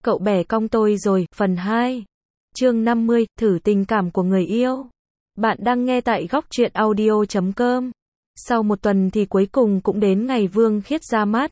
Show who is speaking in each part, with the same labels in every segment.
Speaker 1: Cậu bẻ cong tôi rồi, phần 2. Chương 50, thử tình cảm của người yêu. Bạn đang nghe tại góc truyện audio.com. Sau một tuần thì cuối cùng cũng đến ngày Vương Khiết ra mắt.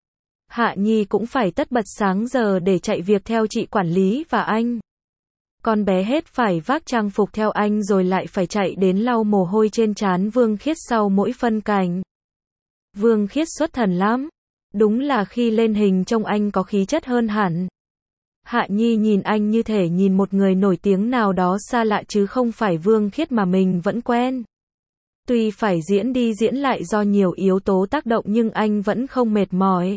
Speaker 1: Hạ Nhi cũng phải tất bật sáng giờ để chạy việc theo chị quản lý và anh. Con bé hết phải vác trang phục theo anh rồi lại phải chạy đến lau mồ hôi trên trán Vương Khiết sau mỗi phân cảnh. Vương Khiết xuất thần lắm. Đúng là khi lên hình trông anh có khí chất hơn hẳn. Hạ Nhi nhìn anh như thể nhìn một người nổi tiếng nào đó xa lạ chứ không phải Vương Khiết mà mình vẫn quen. Tuy phải diễn đi diễn lại do nhiều yếu tố tác động nhưng anh vẫn không mệt mỏi.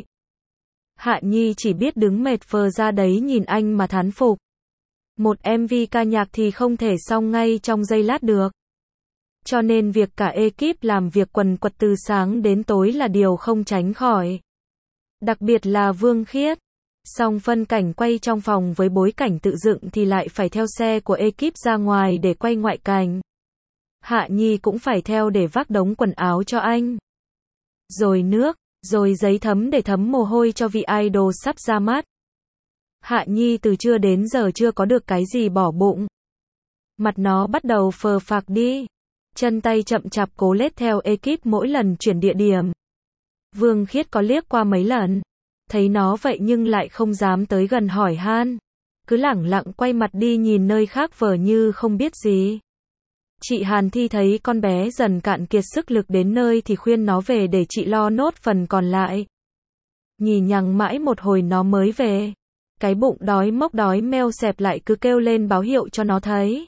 Speaker 1: Hạ Nhi chỉ biết đứng mệt phờ ra đấy nhìn anh mà thán phục. Một MV ca nhạc thì không thể xong ngay trong giây lát được. Cho nên việc cả ekip làm việc quần quật từ sáng đến tối là điều không tránh khỏi. Đặc biệt là Vương Khiết. Xong phân cảnh quay trong phòng với bối cảnh tự dựng thì lại phải theo xe của ekip ra ngoài để quay ngoại cảnh. Hạ Nhi cũng phải theo để vác đống quần áo cho anh. Rồi nước, rồi giấy thấm để thấm mồ hôi cho vị idol sắp ra mắt. Hạ Nhi từ trưa đến giờ chưa có được cái gì bỏ bụng. Mặt nó bắt đầu phờ phạc đi. Chân tay chậm chạp cố lết theo ekip mỗi lần chuyển địa điểm. Vương Khiết có liếc qua mấy lần. Thấy nó vậy nhưng lại không dám tới gần hỏi han. Cứ lẳng lặng quay mặt đi nhìn nơi khác vờ như không biết gì. Chị Hàn Thi thấy con bé dần cạn kiệt sức lực đến nơi thì khuyên nó về để chị lo nốt phần còn lại. Nhì nhằng mãi một hồi nó mới về. Cái bụng đói mốc đói meo xẹp lại cứ kêu lên báo hiệu cho nó thấy.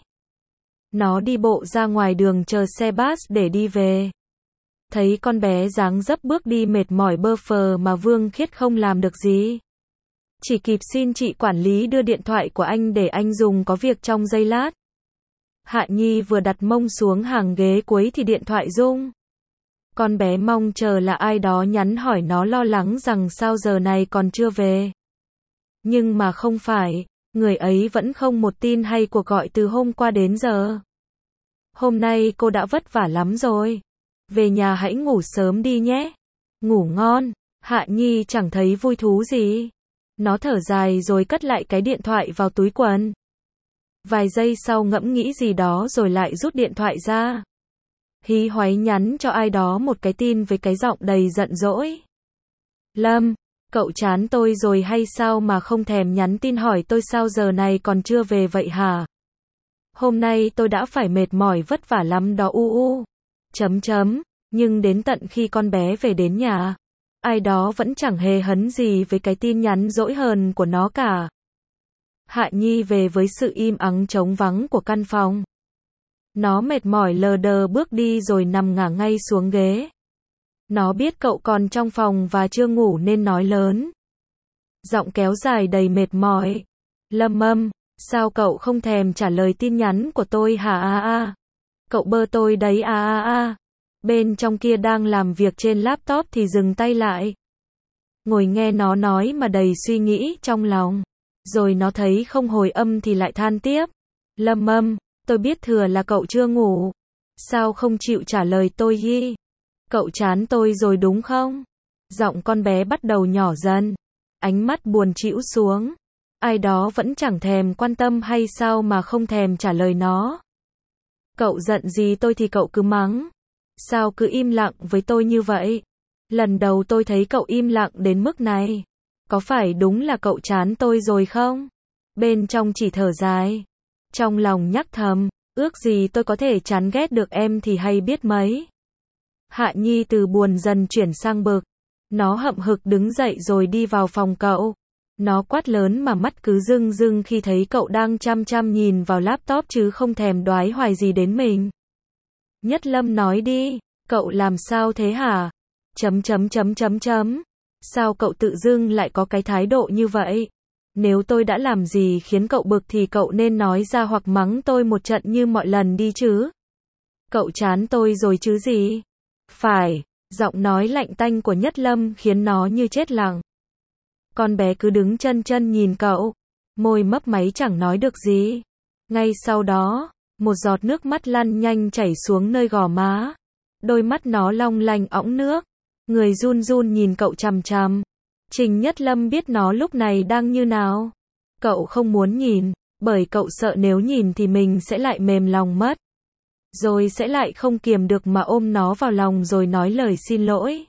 Speaker 1: Nó đi bộ ra ngoài đường chờ xe bus để đi về. Thấy con bé dáng dấp bước đi mệt mỏi bơ phờ mà Vương Khiết không làm được gì. Chỉ kịp xin chị quản lý đưa điện thoại của anh để anh dùng có việc trong giây lát. Hạ Nhi vừa đặt mông xuống hàng ghế cuối thì điện thoại rung. Con bé mong chờ là ai đó nhắn hỏi nó lo lắng rằng sao giờ này còn chưa về. Nhưng mà không phải, người ấy vẫn không một tin hay cuộc gọi từ hôm qua đến giờ. Hôm nay cô đã vất vả lắm rồi. Về nhà hãy ngủ sớm đi nhé. Ngủ ngon. Hạ Nhi chẳng thấy vui thú gì. Nó thở dài rồi cất lại cái điện thoại vào túi quần. Vài giây sau ngẫm nghĩ gì đó rồi lại rút điện thoại ra. Hí hoáy nhắn cho ai đó một cái tin với cái giọng đầy giận dỗi. Lâm, cậu chán tôi rồi hay sao mà không thèm nhắn tin hỏi tôi sao giờ này còn chưa về vậy hả? Hôm nay tôi đã phải mệt mỏi vất vả lắm đó Nhưng đến tận khi con bé về đến nhà, ai đó vẫn chẳng hề hấn gì với cái tin nhắn dỗi hờn của nó cả. Hạ Nhi về với sự im ắng trống vắng của căn phòng. Nó mệt mỏi lờ đờ bước đi rồi nằm ngả ngay xuống ghế. Nó biết cậu còn trong phòng và chưa ngủ nên nói lớn. Giọng kéo dài đầy mệt mỏi. Lâm, sao cậu không thèm trả lời tin nhắn của tôi hả? Cậu bơ tôi đấy Bên trong kia đang làm việc trên laptop thì dừng tay lại. Ngồi nghe nó nói mà đầy suy nghĩ trong lòng. Rồi nó thấy không hồi âm thì lại than tiếp. Lâm, tôi biết thừa là cậu chưa ngủ. Sao không chịu trả lời tôi hi? Cậu chán tôi rồi đúng không? Giọng con bé bắt đầu nhỏ dần. Ánh mắt buồn trĩu xuống. Ai đó vẫn chẳng thèm quan tâm hay sao mà không thèm trả lời nó. Cậu giận gì tôi thì cậu cứ mắng. Sao cứ im lặng với tôi như vậy? Lần đầu tôi thấy cậu im lặng đến mức này. Có phải đúng là cậu chán tôi rồi không? Bên trong chỉ thở dài. Trong lòng nhắc thầm, ước gì tôi có thể chán ghét được em thì hay biết mấy. Hạ Nhi từ buồn dần chuyển sang bực. Nó hậm hực đứng dậy rồi đi vào phòng cậu. Nó quát lớn mà mắt cứ rưng rưng khi thấy cậu đang chăm chăm nhìn vào laptop chứ không thèm đoái hoài gì đến mình. Nhất Lâm nói đi, cậu làm sao thế hả? Sao cậu tự dưng lại có cái thái độ như vậy? Nếu tôi đã làm gì khiến cậu bực thì cậu nên nói ra hoặc mắng tôi một trận như mọi lần đi chứ. Cậu chán tôi rồi chứ gì? Phải, giọng nói lạnh tanh của Nhất Lâm khiến nó như chết lặng. Con bé cứ đứng chân nhìn cậu, môi mấp máy chẳng nói được gì. Ngay sau đó, một giọt nước mắt lăn nhanh chảy xuống nơi gò má. Đôi mắt nó long lanh õng nước. Người run run nhìn cậu chằm chằm. Trình Nhất Lâm biết nó lúc này đang như nào. Cậu không muốn nhìn, bởi cậu sợ nếu nhìn thì mình sẽ lại mềm lòng mất. Rồi sẽ lại không kiềm được mà ôm nó vào lòng rồi nói lời xin lỗi.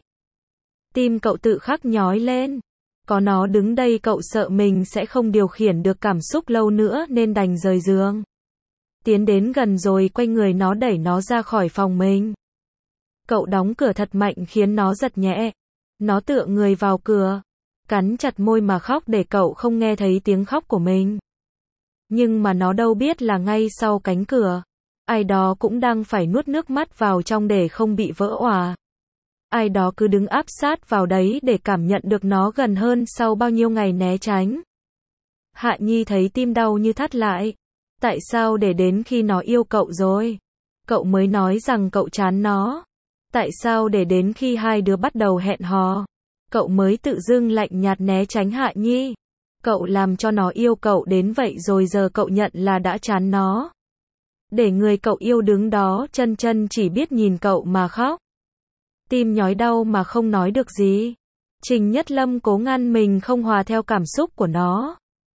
Speaker 1: Tim cậu tự khắc nhói lên. Có nó đứng đây cậu sợ mình sẽ không điều khiển được cảm xúc lâu nữa nên đành rời giường. Tiến đến gần rồi quay người nó đẩy nó ra khỏi phòng mình. Cậu đóng cửa thật mạnh khiến nó giật nhẹ. Nó tựa người vào cửa, cắn chặt môi mà khóc để cậu không nghe thấy tiếng khóc của mình. Nhưng mà nó đâu biết là ngay sau cánh cửa, ai đó cũng đang phải nuốt nước mắt vào trong để không bị vỡ òa. Ai đó cứ đứng áp sát vào đấy để cảm nhận được nó gần hơn sau bao nhiêu ngày né tránh. Hạ Nhi thấy tim đau như thắt lại. Tại sao để đến khi nó yêu cậu rồi, cậu mới nói rằng cậu chán nó? Tại sao để đến khi hai đứa bắt đầu hẹn hò, cậu mới tự dưng lạnh nhạt né tránh Hạ Nhi? Cậu làm cho nó yêu cậu đến vậy rồi giờ cậu nhận là đã chán nó. Để người cậu yêu đứng đó chân chân chỉ biết nhìn cậu mà khóc. Tim nhói đau mà không nói được gì. Trình Nhất Lâm cố ngăn mình không hòa theo cảm xúc của nó.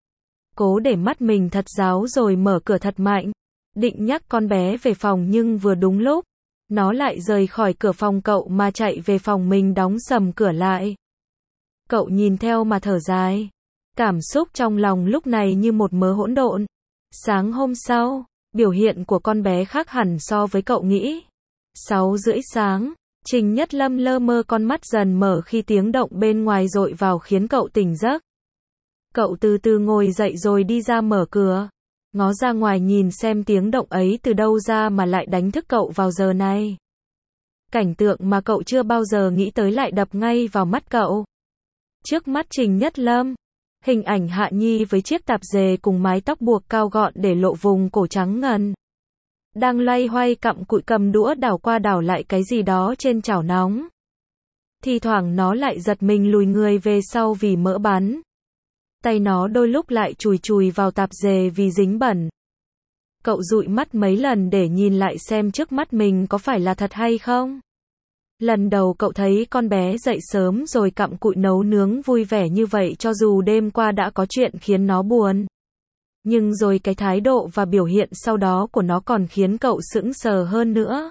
Speaker 1: Cố để mắt mình thật ráo rồi mở cửa thật mạnh. Định nhắc con bé về phòng nhưng vừa đúng lúc, nó lại rời khỏi cửa phòng cậu mà chạy về phòng mình đóng sầm cửa lại. Cậu nhìn theo mà thở dài. Cảm xúc trong lòng lúc này như một mớ hỗn độn. Sáng hôm sau, biểu hiện của con bé khác hẳn so với cậu nghĩ. 6:30 sáng, Trình Nhất Lâm lơ mơ con mắt dần mở khi tiếng động bên ngoài dội vào khiến cậu tỉnh giấc. Cậu từ từ ngồi dậy rồi đi ra mở cửa. Ngó ra ngoài nhìn xem tiếng động ấy từ đâu ra mà lại đánh thức cậu vào giờ này. Cảnh tượng mà cậu chưa bao giờ nghĩ tới lại đập ngay vào mắt cậu. Trước mắt Trình Nhất Lâm, hình ảnh Hạ Nhi với chiếc tạp dề cùng mái tóc buộc cao gọn để lộ vùng cổ trắng ngần. Đang loay hoay cặm cụi cầm đũa đảo qua đảo lại cái gì đó trên chảo nóng. Thì thoảng nó lại giật mình lùi người về sau vì mỡ bắn. Tay nó đôi lúc lại chùi chùi vào tạp dề vì dính bẩn. Cậu dụi mắt mấy lần để nhìn lại xem trước mắt mình có phải là thật hay không. Lần đầu cậu thấy con bé dậy sớm rồi cặm cụi nấu nướng vui vẻ như vậy cho dù đêm qua đã có chuyện khiến nó buồn. Nhưng rồi cái thái độ và biểu hiện sau đó của nó còn khiến cậu sững sờ hơn nữa.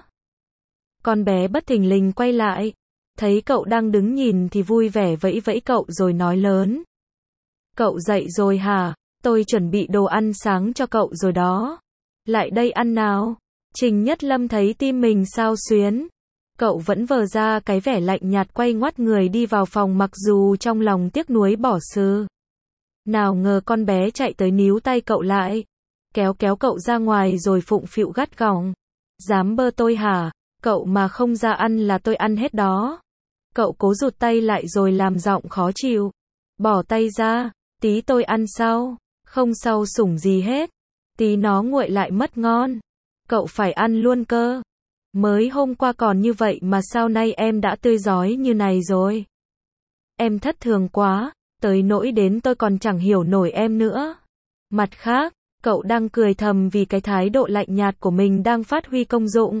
Speaker 1: Con bé bất thình lình quay lại, thấy cậu đang đứng nhìn thì vui vẻ vẫy vẫy cậu rồi nói lớn. Cậu dậy rồi hả? Tôi chuẩn bị đồ ăn sáng cho cậu rồi đó. Lại đây ăn nào. Trình Nhất Lâm thấy tim mình xao xuyến. Cậu vẫn vờ ra cái vẻ lạnh nhạt quay ngoắt người đi vào phòng mặc dù trong lòng tiếc nuối bỏ xứ. Nào ngờ con bé chạy tới níu tay cậu lại. Kéo cậu ra ngoài rồi phụng phịu gắt gỏng. Dám bơ tôi hả? Cậu mà không ra ăn là tôi ăn hết đó. Cậu cố rụt tay lại rồi làm giọng khó chịu. Bỏ tay ra, tí tôi ăn sau. Không sau sủng gì hết. Tí nó nguội lại mất ngon. Cậu phải ăn luôn cơ. Mới hôm qua còn như vậy mà sao nay em đã tươi rói như này rồi. Em thất thường quá, tới nỗi đến tôi còn chẳng hiểu nổi em nữa. Mặt khác, cậu đang cười thầm vì cái thái độ lạnh nhạt của mình đang phát huy công dụng.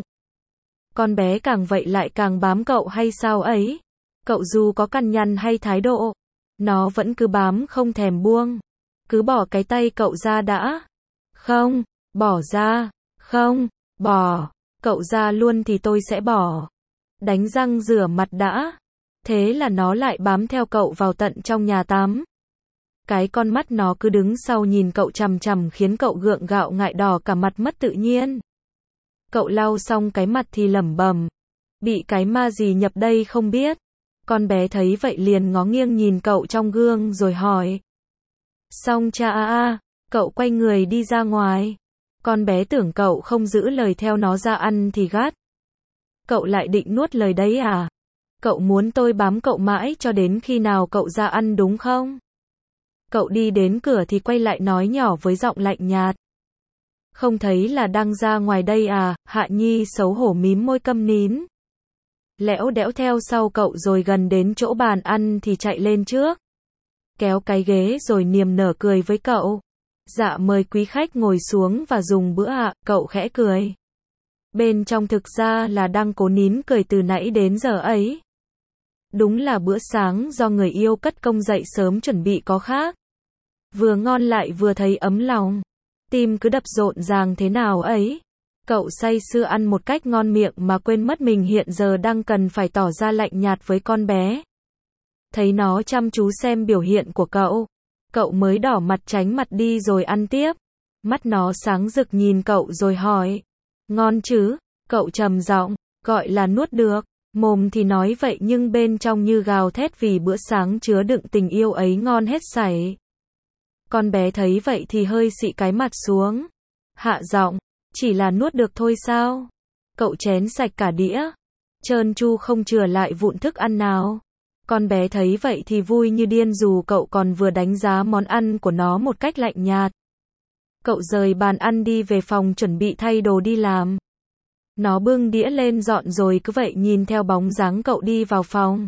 Speaker 1: Con bé càng vậy lại càng bám cậu hay sao ấy? Cậu dù có căn nhăn hay thái độ, nó vẫn cứ bám không thèm buông. Cứ bỏ cái tay cậu ra đã. Không, bỏ ra. Không, bỏ. Cậu ra luôn thì tôi sẽ bỏ. Đánh răng rửa mặt đã. Thế là nó lại bám theo cậu vào tận trong nhà tắm. Cái con mắt nó cứ đứng sau nhìn cậu chằm chằm khiến cậu gượng gạo ngại đỏ cả mặt mất tự nhiên. Cậu lau xong cái mặt thì lẩm bẩm. Bị cái ma gì nhập đây không biết. Con bé thấy vậy liền ngó nghiêng nhìn cậu trong gương rồi hỏi. Xong cha à, cậu quay người đi ra ngoài. Con bé tưởng cậu không giữ lời theo nó ra ăn thì gắt. Cậu lại định nuốt lời đấy à? Cậu muốn tôi bám cậu mãi cho đến khi nào cậu ra ăn đúng không? Cậu đi đến cửa thì quay lại nói nhỏ với giọng lạnh nhạt. Không thấy là đang ra ngoài đây à? Hạ Nhi xấu hổ mím môi câm nín. Lẽo đẽo theo sau cậu rồi gần đến chỗ bàn ăn thì chạy lên trước. Kéo cái ghế rồi niềm nở cười với cậu. Dạ mời quý khách ngồi xuống và dùng bữa ạ, cậu khẽ cười. Bên trong thực ra là đang cố nín cười từ nãy đến giờ ấy. Đúng là bữa sáng do người yêu cất công dậy sớm chuẩn bị có khác. Vừa ngon lại vừa thấy ấm lòng. Tim cứ đập rộn ràng thế nào ấy. Cậu say sưa ăn một cách ngon miệng mà quên mất mình hiện giờ đang cần phải tỏ ra lạnh nhạt với con bé. Thấy nó chăm chú xem biểu hiện của cậu mới đỏ mặt tránh mặt đi rồi ăn tiếp. Mắt nó sáng rực nhìn cậu rồi hỏi. Ngon chứ? Cậu trầm giọng, gọi là nuốt được. Mồm thì nói vậy nhưng bên trong như gào thét vì bữa sáng chứa đựng tình yêu ấy ngon hết sảy. Con bé thấy vậy thì hơi xị cái mặt xuống. Hạ giọng, chỉ là nuốt được thôi sao? Cậu chén sạch cả đĩa. Trơn tru không chừa lại vụn thức ăn nào. Con bé thấy vậy thì vui như điên dù cậu còn vừa đánh giá món ăn của nó một cách lạnh nhạt. Cậu rời bàn ăn đi về phòng chuẩn bị thay đồ đi làm. Nó bưng đĩa lên dọn rồi cứ vậy nhìn theo bóng dáng cậu đi vào phòng.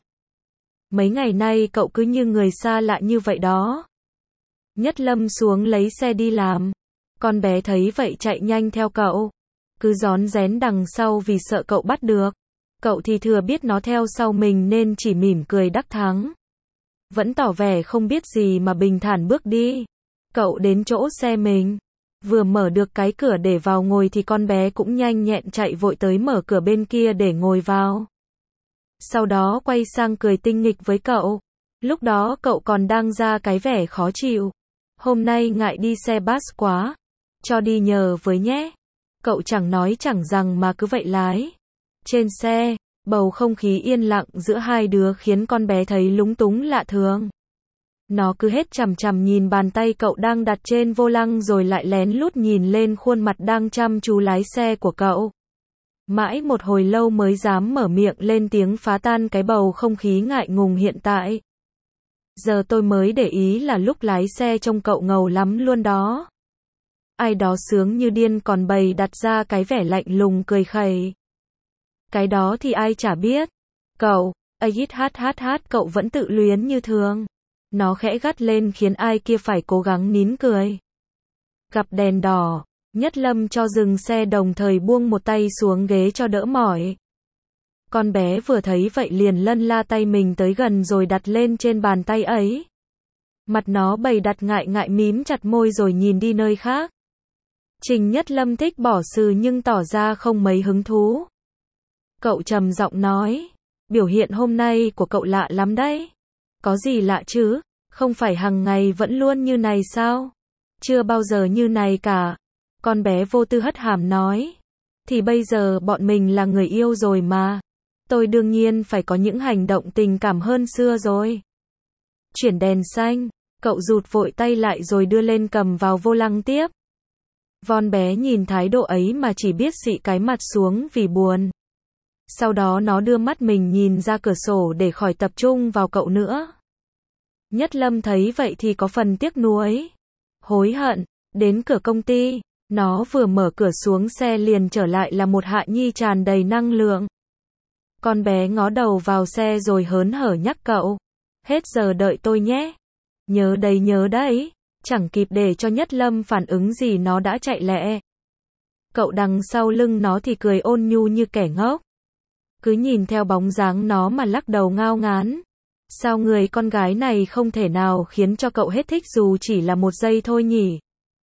Speaker 1: Mấy ngày nay cậu cứ như người xa lạ như vậy đó. Nhất Lâm xuống lấy xe đi làm. Con bé thấy vậy chạy nhanh theo cậu. Cứ rón rén đằng sau vì sợ cậu bắt được. Cậu thì thừa biết nó theo sau mình nên chỉ mỉm cười đắc thắng. Vẫn tỏ vẻ không biết gì mà bình thản bước đi. Cậu đến chỗ xe mình. Vừa mở được cái cửa để vào ngồi thì con bé cũng nhanh nhẹn chạy vội tới mở cửa bên kia để ngồi vào. Sau đó quay sang cười tinh nghịch với cậu. Lúc đó cậu còn đang ra cái vẻ khó chịu. Hôm nay ngại đi xe bus quá. Cho đi nhờ với nhé. Cậu chẳng nói chẳng rằng mà cứ vậy lái. Trên xe, bầu không khí yên lặng giữa hai đứa khiến con bé thấy lúng túng lạ thường. Nó cứ hết chằm chằm nhìn bàn tay cậu đang đặt trên vô lăng rồi lại lén lút nhìn lên khuôn mặt đang chăm chú lái xe của cậu. Mãi một hồi lâu mới dám mở miệng lên tiếng phá tan cái bầu không khí ngại ngùng hiện tại. Giờ tôi mới để ý là lúc lái xe trông cậu ngầu lắm luôn đó. Ai đó sướng như điên còn bày đặt ra cái vẻ lạnh lùng cười khẩy. Cái đó thì ai chả biết. Cậu, cậu vẫn tự luyến như thường. Nó khẽ gắt lên khiến ai kia phải cố gắng nín cười. Gặp đèn đỏ, Nhất Lâm cho dừng xe đồng thời buông một tay xuống ghế cho đỡ mỏi. Con bé vừa thấy vậy liền lân la tay mình tới gần rồi đặt lên trên bàn tay ấy. Mặt nó bày đặt ngại ngại mím chặt môi rồi nhìn đi nơi khác. Trình Nhất Lâm thích bỏ sừ nhưng tỏ ra không mấy hứng thú. Cậu trầm giọng nói, biểu hiện hôm nay của cậu lạ lắm đấy. Có gì lạ chứ, không phải hằng ngày vẫn luôn như này sao? Chưa bao giờ như này cả. Con bé vô tư hất hàm nói. Thì bây giờ bọn mình là người yêu rồi mà. Tôi đương nhiên phải có những hành động tình cảm hơn xưa rồi. Chuyển đèn xanh, cậu rụt vội tay lại rồi đưa lên cầm vào vô lăng tiếp. Von bé nhìn thái độ ấy mà chỉ biết xị cái mặt xuống vì buồn. Sau đó nó đưa mắt mình nhìn ra cửa sổ để khỏi tập trung vào cậu nữa. Nhất Lâm thấy vậy thì có phần tiếc nuối, hối hận. Đến cửa công ty, nó vừa mở cửa xuống xe liền trở lại là một Hạ Nhi tràn đầy năng lượng. Con bé ngó đầu vào xe rồi hớn hở nhắc cậu. Hết giờ đợi tôi nhé. Nhớ đấy. Chẳng kịp để cho Nhất Lâm phản ứng gì nó đã chạy lẹ. Cậu đằng sau lưng nó thì cười ôn nhu như kẻ ngốc. Cứ nhìn theo bóng dáng nó mà lắc đầu ngao ngán. Sao người con gái này không thể nào khiến cho cậu hết thích dù chỉ là một giây thôi nhỉ?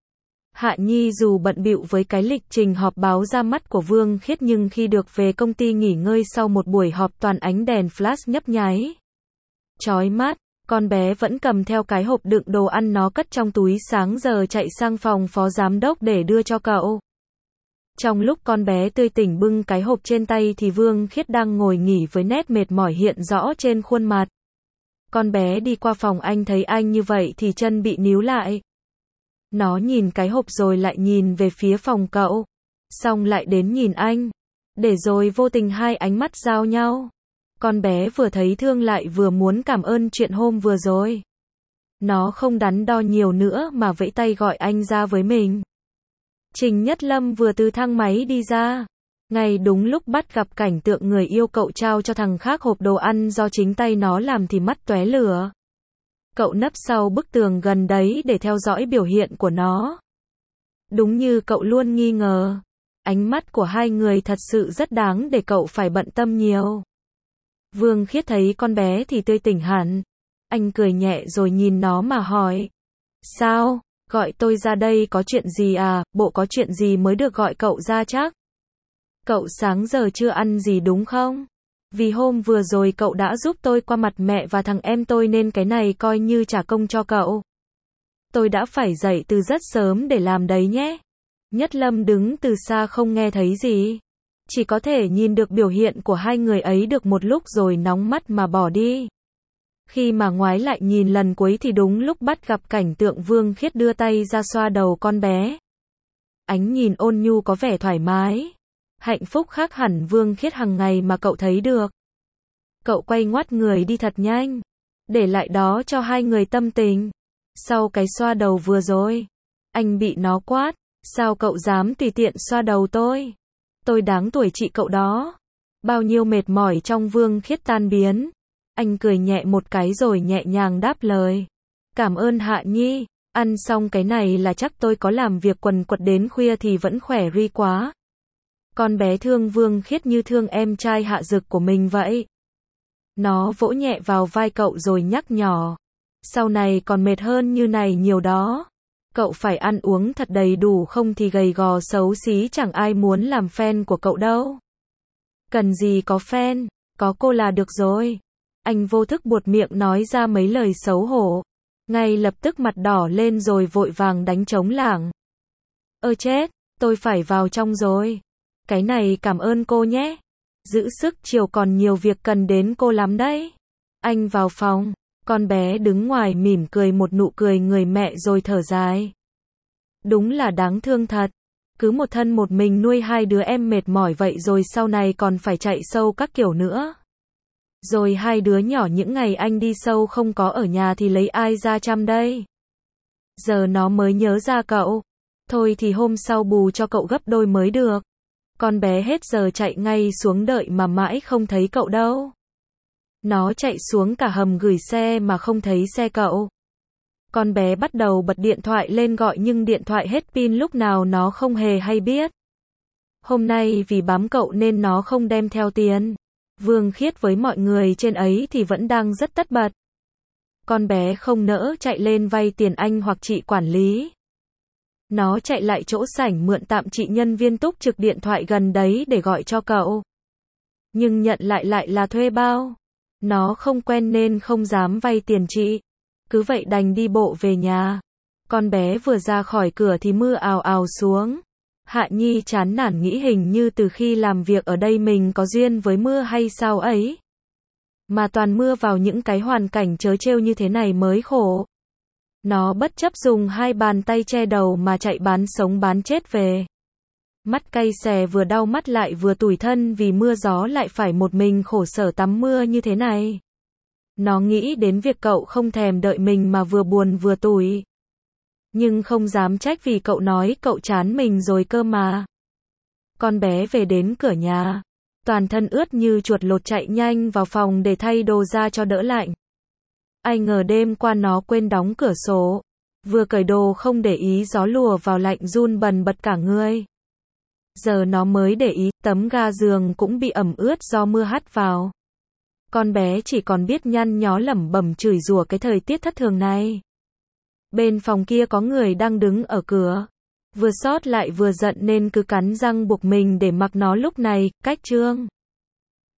Speaker 1: Hạ Nhi dù bận bịu với cái lịch trình họp báo ra mắt của Vương Khiết nhưng khi được về công ty nghỉ ngơi sau một buổi họp toàn ánh đèn flash nhấp nháy chói mắt, con bé vẫn cầm theo cái hộp đựng đồ ăn nó cất trong túi sáng giờ chạy sang phòng phó giám đốc để đưa cho cậu. Trong lúc con bé tươi tỉnh bưng cái hộp trên tay thì Vương Khiết đang ngồi nghỉ với nét mệt mỏi hiện rõ trên khuôn mặt. Con bé đi qua phòng anh thấy anh như vậy thì chân bị níu lại. Nó nhìn cái hộp rồi lại nhìn về phía phòng cậu. Xong lại đến nhìn anh. Để rồi vô tình hai ánh mắt giao nhau. Con bé vừa thấy thương lại vừa muốn cảm ơn chuyện hôm vừa rồi. Nó không đắn đo nhiều nữa mà vẫy tay gọi anh ra với mình. Trình Nhất Lâm vừa từ thang máy đi ra. Ngay đúng lúc bắt gặp cảnh tượng người yêu cậu trao cho thằng khác hộp đồ ăn do chính tay nó làm thì mắt tóe lửa. Cậu nấp sau bức tường gần đấy để theo dõi biểu hiện của nó. Đúng như cậu luôn nghi ngờ. Ánh mắt của hai người thật sự rất đáng để cậu phải bận tâm nhiều. Vương Khiết thấy con bé thì tươi tỉnh hẳn. Anh cười nhẹ rồi nhìn nó mà hỏi. Sao? Gọi tôi ra đây có chuyện gì à? Bộ có chuyện gì mới được gọi cậu ra chắc? Cậu sáng giờ chưa ăn gì đúng không? Vì hôm vừa rồi cậu đã giúp tôi qua mặt mẹ và thằng em tôi nên cái này coi như trả công cho cậu. Tôi đã phải dậy từ rất sớm để làm đấy nhé. Nhất Lâm đứng từ xa không nghe thấy gì. Chỉ có thể nhìn được biểu hiện của hai người ấy được một lúc rồi nóng mắt mà bỏ đi. Khi mà ngoái lại nhìn lần cuối thì đúng lúc bắt gặp cảnh tượng Vương Khiết đưa tay ra xoa đầu con bé. Ánh nhìn ôn nhu có vẻ thoải mái. Hạnh phúc khác hẳn Vương Khiết hằng ngày mà cậu thấy được. Cậu quay ngoắt người đi thật nhanh. Để lại đó cho hai người tâm tình. Sau cái xoa đầu vừa rồi, anh bị nó quát. Sao cậu dám tùy tiện xoa đầu tôi? Tôi đáng tuổi chị cậu đó. Bao nhiêu mệt mỏi trong Vương Khiết tan biến. Anh cười nhẹ một cái rồi nhẹ nhàng đáp lời. Cảm ơn Hạ Nhi. Ăn xong cái này là chắc tôi có làm việc quần quật đến khuya thì vẫn khỏe ri quá. Con bé thương Vương Khiết như thương em trai Hạ Dực của mình vậy. Nó vỗ nhẹ vào vai cậu rồi nhắc nhỏ. Sau này còn mệt hơn như này nhiều đó. Cậu phải ăn uống thật đầy đủ không thì gầy gò xấu xí chẳng ai muốn làm fan của cậu đâu. Cần gì có fan, có cô là được rồi. Anh vô thức buột miệng nói ra mấy lời xấu hổ. Ngay lập tức mặt đỏ lên rồi vội vàng đánh trống lảng. Ơ chết, tôi phải vào trong rồi. Cái này cảm ơn cô nhé. Giữ sức chiều còn nhiều việc cần đến cô lắm đấy. Anh vào phòng. Con bé đứng ngoài mỉm cười một nụ cười người mẹ rồi thở dài. Đúng là đáng thương thật. Cứ một thân một mình nuôi hai đứa em mệt mỏi vậy rồi sau này còn phải chạy sâu các kiểu nữa. Rồi hai đứa nhỏ những ngày anh đi sâu không có ở nhà thì lấy ai ra chăm đây? Giờ nó mới nhớ ra cậu. Thôi thì hôm sau bù cho cậu gấp đôi mới được. Con bé hết giờ chạy ngay xuống đợi mà mãi không thấy cậu đâu. Nó chạy xuống cả hầm gửi xe mà không thấy xe cậu. Con bé bắt đầu bật điện thoại lên gọi nhưng điện thoại hết pin lúc nào nó không hề hay biết. Hôm nay vì bám cậu nên nó không đem theo tiền. Vương Khiết với mọi người trên ấy thì vẫn đang rất tất bật. Con bé không nỡ chạy lên vay tiền anh hoặc chị quản lý. Nó chạy lại chỗ sảnh mượn tạm chị nhân viên túc trực điện thoại gần đấy để gọi cho cậu. Nhưng nhận lại là thuê bao. Nó không quen nên không dám vay tiền chị. Cứ vậy đành đi bộ về nhà. Con bé vừa ra khỏi cửa thì mưa ào ào xuống. Hạ Nhi chán nản nghĩ hình như từ khi làm việc ở đây mình có duyên với mưa hay sao ấy. Mà toàn mưa vào những cái hoàn cảnh trớ trêu như thế này mới khổ. Nó bất chấp dùng hai bàn tay che đầu mà chạy bán sống bán chết về. Mắt cay xè vừa đau mắt lại vừa tủi thân vì mưa gió lại phải một mình khổ sở tắm mưa như thế này. Nó nghĩ đến việc cậu không thèm đợi mình mà vừa buồn vừa tủi. Nhưng không dám trách vì cậu nói cậu chán mình rồi cơ mà. Con bé về đến cửa nhà. Toàn thân ướt như chuột lột chạy nhanh vào phòng để thay đồ ra cho đỡ lạnh. Ai ngờ đêm qua nó quên đóng cửa sổ. Vừa cởi đồ không để ý gió lùa vào lạnh run bần bật cả người. Giờ nó mới để ý tấm ga giường cũng bị ẩm ướt do mưa hắt vào. Con bé chỉ còn biết nhăn nhó lẩm bẩm chửi rủa cái thời tiết thất thường này. Bên phòng kia có người đang đứng ở cửa. Vừa xót lại vừa giận nên cứ cắn răng buộc mình để mặc nó lúc này, cách chương.